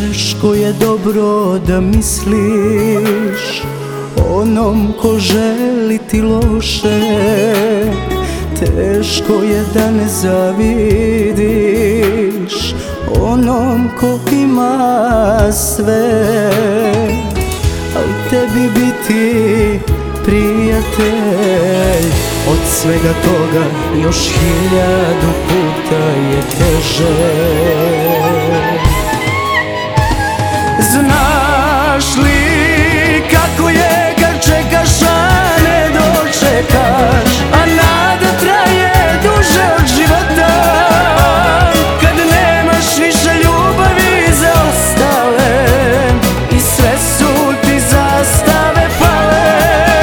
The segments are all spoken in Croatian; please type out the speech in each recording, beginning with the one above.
Teško je dobro da misliš onom ko želi ti loše, teško je da ne zavidiš onom ko ima sve. Al tebi biti prijatelj od svega toga još 1000 puta je teže. Znaš li kako je kad čekaš, a ne dočekaš, a nada traje duže od života, kad nemaš više ljubavi za ostale i sve su ti zastave pale.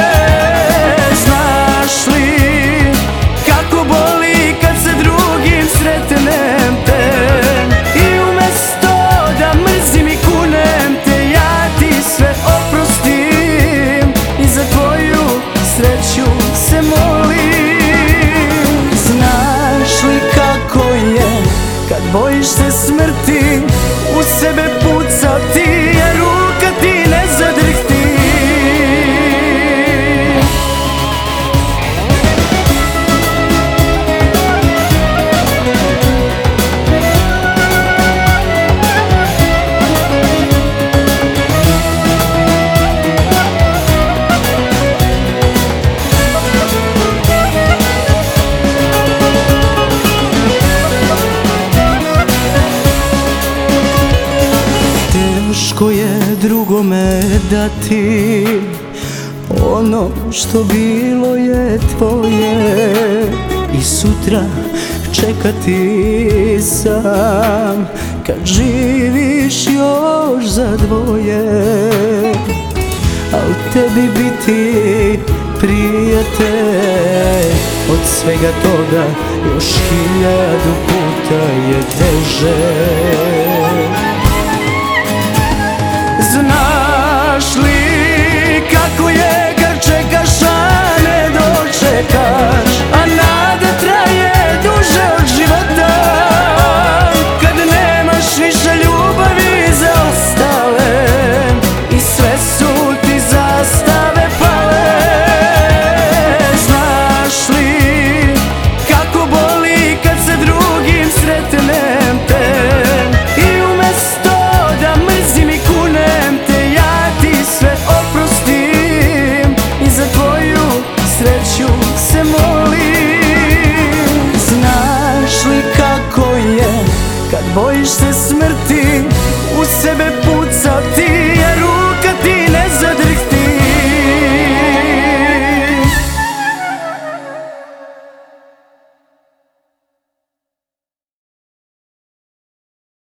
Znaš li kako boli kad se drugim sretnem te i umesto da mrzim i kunem te, ja ti sve oprostim i za tvoju sreću se molim. Znaš li kako je kad bojiš se smrti u sebe pucati, a ruka ti ne zadrhti? Teško je drugome dati ono što bilo je tvoje i sutra čekati sam kad živiš još za dvoje. Al tebi biti prijatelj od svega toga još 1000 puta je teže. Znaš li